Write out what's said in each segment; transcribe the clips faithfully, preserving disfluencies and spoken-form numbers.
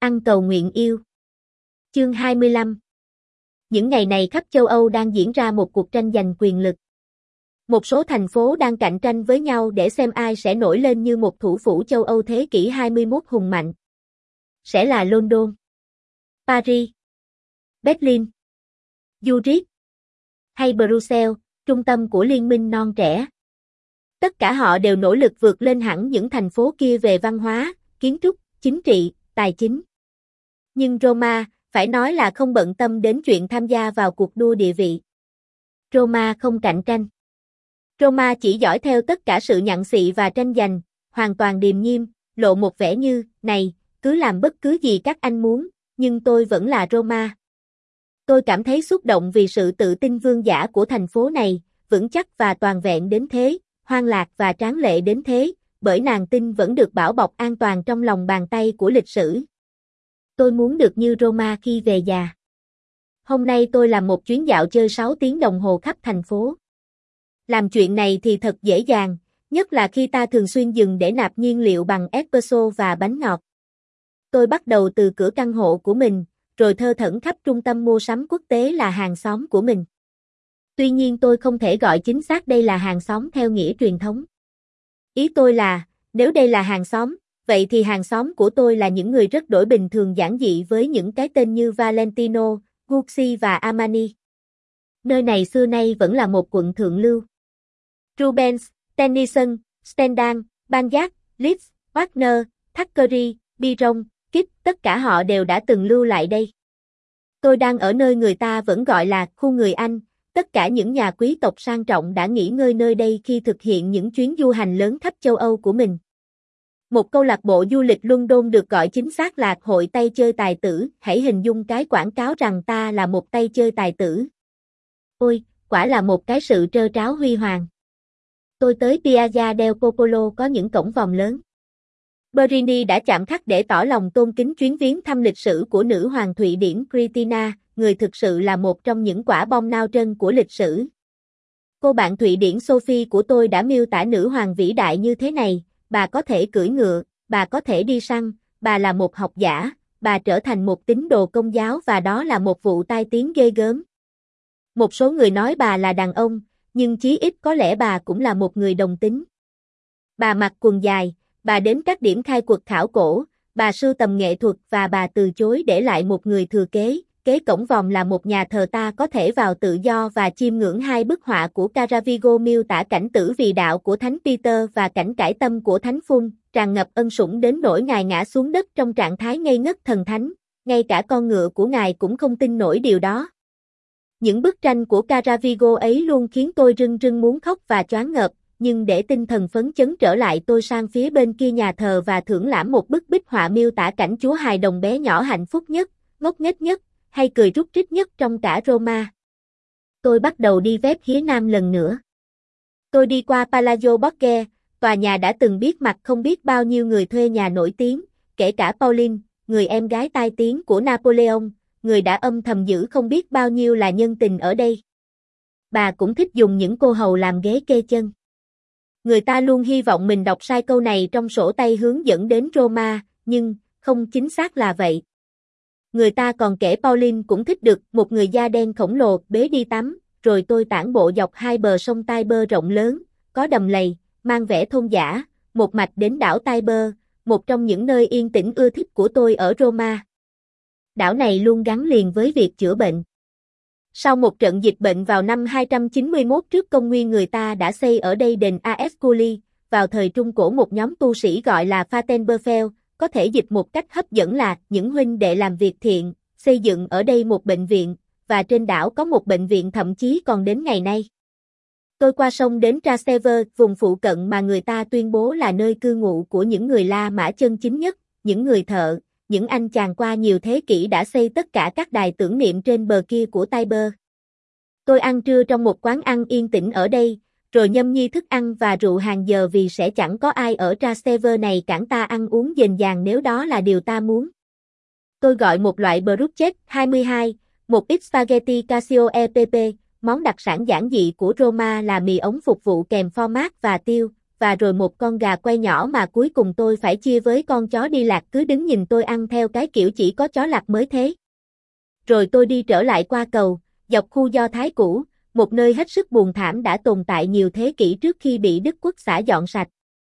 Ăn cầu nguyện yêu. Chương hai mươi lăm. Những ngày này khắp châu Âu đang diễn ra một cuộc tranh giành quyền lực. Một số thành phố đang cạnh tranh với nhau để xem ai sẽ nổi lên như một thủ phủ châu Âu thế kỷ hai mươi mốt hùng mạnh. Sẽ là London, Paris, Berlin, Zurich hay Brussels, trung tâm của liên minh non trẻ. Tất cả họ đều nỗ lực vượt lên hẳn những thành phố kia về văn hóa, kiến trúc, chính trị, tài chính. Nhưng Roma, phải nói là không bận tâm đến chuyện tham gia vào cuộc đua địa vị. Roma không cạnh tranh. Roma chỉ dõi theo tất cả sự nhặng xị và tranh giành, hoàn toàn điềm nhiên, lộ một vẻ như, này, cứ làm bất cứ gì các anh muốn, nhưng tôi vẫn là Roma. Tôi cảm thấy xúc động vì sự tự tin vương giả của thành phố này, vững chắc và toàn vẹn đến thế, hoang lạc và tráng lệ đến thế, bởi nàng tin vẫn được bảo bọc an toàn trong lòng bàn tay của lịch sử. Tôi muốn được như Roma khi về già. Hôm nay tôi làm một chuyến dạo chơi sáu tiếng đồng hồ khắp thành phố. Làm chuyện này thì thật dễ dàng, nhất là khi ta thường xuyên dừng để nạp nhiên liệu bằng espresso và bánh ngọt. Tôi bắt đầu từ cửa căn hộ của mình, rồi thơ thẩn khắp trung tâm mua sắm quốc tế là hàng xóm của mình. Tuy nhiên tôi không thể gọi chính xác đây là hàng xóm theo nghĩa truyền thống. Ý tôi là, nếu đây là hàng xóm, vậy thì hàng xóm của tôi là những người rất đổi bình thường giản dị với những cái tên như Valentino, Gucci và Armani. Nơi này xưa nay vẫn là một quận thượng lưu. Rubens, Tennyson, Stendhal, Balzac, Liszt, Wagner, Thackeray, Byron, Kip, tất cả họ đều đã từng lưu lại đây. Tôi đang ở nơi người ta vẫn gọi là khu người Anh, tất cả những nhà quý tộc sang trọng đã nghỉ ngơi nơi đây khi thực hiện những chuyến du hành lớn khắp châu Âu của mình. Một câu lạc bộ du lịch London được gọi chính xác là Hội Tay Chơi Tài Tử, hãy hình dung cái quảng cáo rằng ta là một tay chơi tài tử. Ôi, quả là một cái sự trơ tráo huy hoàng. Tôi tới Piazza del Popolo có những cổng vòm lớn. Bernini đã chạm khắc để tỏ lòng tôn kính chuyến viếng thăm lịch sử của nữ hoàng Thụy Điển Christina, người thực sự là một trong những quả bom nao trân của lịch sử. Cô bạn Thụy Điển Sophie của tôi đã miêu tả nữ hoàng vĩ đại như thế này, bà có thể cưỡi ngựa, bà có thể đi săn, bà là một học giả, bà trở thành một tín đồ Công giáo và đó là một vụ tai tiếng ghê gớm. Một số người nói bà là đàn ông, nhưng chí ít có lẽ bà cũng là một người đồng tính. Bà mặc quần dài, bà đến các điểm khai quật khảo cổ, bà sưu tầm nghệ thuật và bà từ chối để lại một người thừa kế. Kế cổng vòm là một nhà thờ ta có thể vào tự do và chiêm ngưỡng hai bức họa của Caravaggio miêu tả cảnh tử vì đạo của Thánh Peter và cảnh cải tâm của Thánh Phun, tràn ngập ân sủng đến nỗi ngài ngã xuống đất trong trạng thái ngây ngất thần thánh, ngay cả con ngựa của ngài cũng không tin nổi điều đó. Những bức tranh của Caravaggio ấy luôn khiến tôi rưng rưng muốn khóc và choáng ngợp, nhưng để tinh thần phấn chấn trở lại tôi sang phía bên kia nhà thờ và thưởng lãm một bức bích họa miêu tả cảnh Chúa hài đồng bé nhỏ hạnh phúc nhất, ngốc nghếch nhất, hay cười rút rít nhất trong cả Roma. Tôi bắt đầu đi vét phía nam lần nữa. Tôi đi qua Palazzo Borghese, tòa nhà đã từng biết mặt không biết bao nhiêu người thuê nhà nổi tiếng, kể cả Pauline, người em gái tai tiếng của Napoleon, người đã âm thầm giữ không biết bao nhiêu là nhân tình ở đây. Bà cũng thích dùng những cô hầu làm ghế kê chân. Người ta luôn hy vọng mình đọc sai câu này trong sổ tay hướng dẫn đến Roma, nhưng không chính xác là vậy. Người ta còn kể Pauline cũng thích được một người da đen khổng lồ bế đi tắm, rồi tôi tản bộ dọc hai bờ sông Tiber rộng lớn, có đầm lầy, mang vẻ thôn dã, một mạch đến đảo Tiber, một trong những nơi yên tĩnh ưa thích của tôi ở Roma. Đảo này luôn gắn liền với việc chữa bệnh. Sau một trận dịch bệnh vào năm hai trăm chín mươi mốt trước công nguyên người ta đã xây ở đây đền Ascoli, vào thời Trung Cổ một nhóm tu sĩ gọi là Fatenberfeld, có thể dịch một cách hấp dẫn là những huynh đệ làm việc thiện, xây dựng ở đây một bệnh viện, và trên đảo có một bệnh viện thậm chí còn đến ngày nay. Tôi qua sông đến Trastevere, vùng phụ cận mà người ta tuyên bố là nơi cư ngụ của những người La Mã chân chính nhất, những người thợ, những anh chàng qua nhiều thế kỷ đã xây tất cả các đài tưởng niệm trên bờ kia của Tiber. Tôi ăn trưa trong một quán ăn yên tĩnh ở đây, rồi nhâm nhi thức ăn và rượu hàng giờ vì sẽ chẳng có ai ở Trastevere này cản ta ăn uống dền dàng nếu đó là điều ta muốn. Tôi gọi một loại bruschetta hai mươi hai, một ít spaghetti cacio e pepe, món đặc sản giản dị của Roma là mì ống phục vụ kèm format và tiêu, và rồi một con gà quay nhỏ mà cuối cùng tôi phải chia với con chó đi lạc cứ đứng nhìn tôi ăn theo cái kiểu chỉ có chó lạc mới thế. Rồi tôi đi trở lại qua cầu, dọc khu Do Thái cũ, một nơi hết sức buồn thảm đã tồn tại nhiều thế kỷ trước khi bị Đức Quốc xã dọn sạch.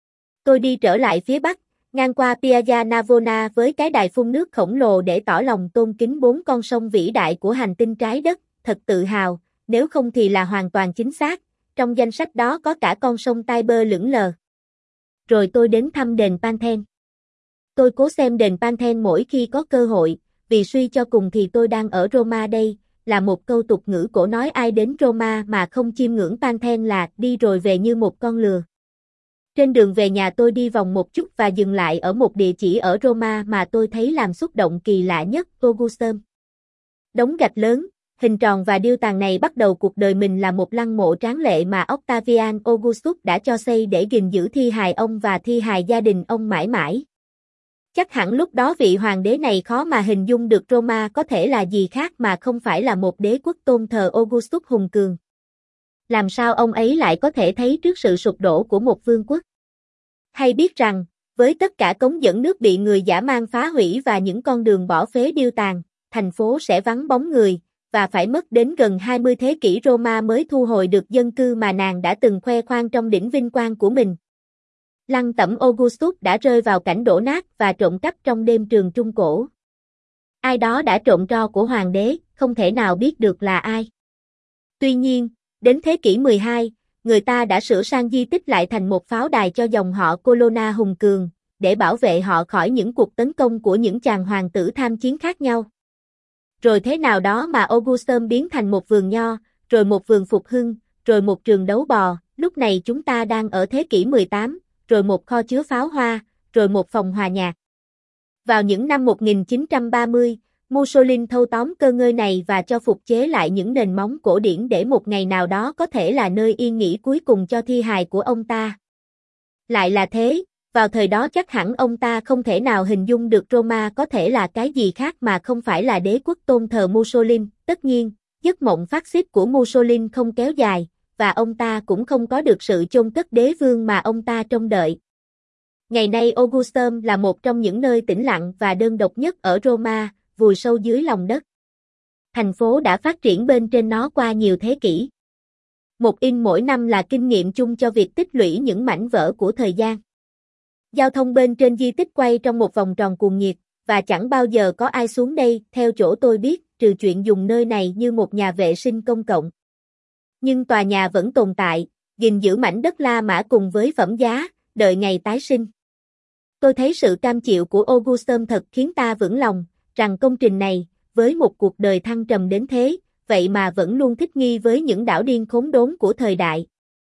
Tôi đi trở lại phía bắc, ngang qua Piazza Navona với cái đài phun nước khổng lồ để tỏ lòng tôn kính bốn con sông vĩ đại của hành tinh trái đất, thật tự hào, nếu không thì là hoàn toàn chính xác, trong danh sách đó có cả con sông Tiber lững lờ. Rồi tôi đến thăm đền Panthen. Tôi cố xem đền Panthen mỗi khi có cơ hội, vì suy cho cùng thì tôi đang ở Roma đây, là một câu tục ngữ cổ nói ai đến Roma mà không chiêm ngưỡng Panthen là đi rồi về như một con lừa. Trên đường về nhà tôi đi vòng một chút và dừng lại ở một địa chỉ ở Roma mà tôi thấy làm xúc động kỳ lạ nhất, Augustum. Đống gạch lớn, hình tròn và điêu tàn này bắt đầu cuộc đời mình là một lăng mộ tráng lệ mà Octavian Augustus đã cho xây để gìn giữ thi hài ông và thi hài gia đình ông mãi mãi. Chắc hẳn lúc đó vị hoàng đế này khó mà hình dung được Roma có thể là gì khác mà không phải là một đế quốc tôn thờ Augustus hùng cường. Làm sao ông ấy lại có thể thấy trước sự sụp đổ của một vương quốc? Hay biết rằng, với tất cả cống dẫn nước bị người dã man phá hủy và những con đường bỏ phế điêu tàn, thành phố sẽ vắng bóng người, và phải mất đến gần hai mươi thế kỷ Roma mới thu hồi được dân cư mà nàng đã từng khoe khoang trong đỉnh vinh quang của mình. Lăng tẩm Augustus đã rơi vào cảnh đổ nát và trộm cắp trong đêm trường Trung Cổ. Ai đó đã trộm tro của hoàng đế, không thể nào biết được là ai. Tuy nhiên, đến thế kỷ mười hai, người ta đã sửa sang di tích lại thành một pháo đài cho dòng họ Colonna hùng cường, để bảo vệ họ khỏi những cuộc tấn công của những chàng hoàng tử tham chiến khác nhau. Rồi thế nào đó mà Augustum biến thành một vườn nho, rồi một vườn phục hưng, rồi một trường đấu bò, lúc này chúng ta đang ở thế kỷ mười tám, rồi một kho chứa pháo hoa, rồi một phòng hòa nhạc. Vào những năm một nghìn chín trăm ba mươi, Mussolini thâu tóm cơ ngơi này và cho phục chế lại những nền móng cổ điển để một ngày nào đó có thể là nơi yên nghỉ cuối cùng cho thi hài của ông ta. Lại là thế, vào thời đó chắc hẳn ông ta không thể nào hình dung được Roma có thể là cái gì khác mà không phải là đế quốc tôn thờ Mussolini. Tất nhiên, giấc mộng phát xít của Mussolini không kéo dài, và ông ta cũng không có được sự chôn cất đế vương mà ông ta trông đợi. Ngày nay Augustum là một trong những nơi tĩnh lặng và đơn độc nhất ở Roma, vùi sâu dưới lòng đất. Thành phố đã phát triển bên trên nó qua nhiều thế kỷ. Một in mỗi năm là kinh nghiệm chung cho việc tích lũy những mảnh vỡ của thời gian. Giao thông bên trên di tích quay trong một vòng tròn cuồng nhiệt, và chẳng bao giờ có ai xuống đây, theo chỗ tôi biết, trừ chuyện dùng nơi này như một nhà vệ sinh công cộng. Nhưng tòa nhà vẫn tồn tại, gìn giữ mảnh đất La Mã cùng với phẩm giá, đợi ngày tái sinh. Tôi thấy sự cam chịu của Augustum thật khiến ta vững lòng, rằng công trình này, với một cuộc đời thăng trầm đến thế, vậy mà vẫn luôn thích nghi với những đảo điên khốn đốn của thời đại.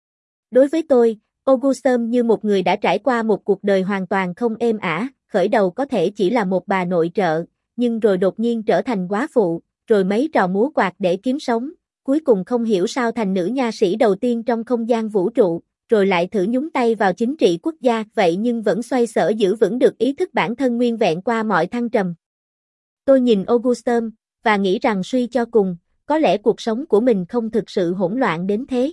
Đối với tôi, Augustum như một người đã trải qua một cuộc đời hoàn toàn không êm ả, khởi đầu có thể chỉ là một bà nội trợ, nhưng rồi đột nhiên trở thành góa phụ, rồi mấy trò múa quạt để kiếm sống, cuối cùng không hiểu sao thành nữ nha sĩ đầu tiên trong không gian vũ trụ, rồi lại thử nhúng tay vào chính trị quốc gia, vậy nhưng vẫn xoay sở giữ vững được ý thức bản thân nguyên vẹn qua mọi thăng trầm. Tôi nhìn Augustum, và nghĩ rằng suy cho cùng, có lẽ cuộc sống của mình không thực sự hỗn loạn đến thế.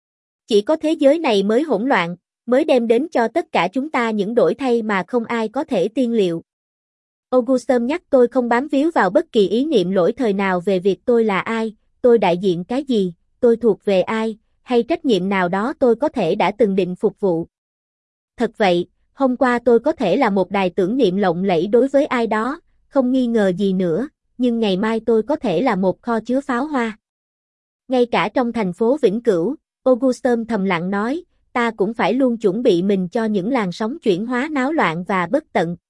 Chỉ có thế giới này mới hỗn loạn, mới đem đến cho tất cả chúng ta những đổi thay mà không ai có thể tiên liệu. Augustum nhắc tôi không bám víu vào bất kỳ ý niệm lỗi thời nào về việc tôi là ai, tôi đại diện cái gì, tôi thuộc về ai, hay trách nhiệm nào đó tôi có thể đã từng định phục vụ. Thật vậy, hôm qua tôi có thể là một đài tưởng niệm lộng lẫy đối với ai đó, không nghi ngờ gì nữa, nhưng ngày mai tôi có thể là một kho chứa pháo hoa. Ngay cả trong thành phố vĩnh cửu, Augustum thầm lặng nói, ta cũng phải luôn chuẩn bị mình cho những làn sóng chuyển hóa náo loạn và bất tận.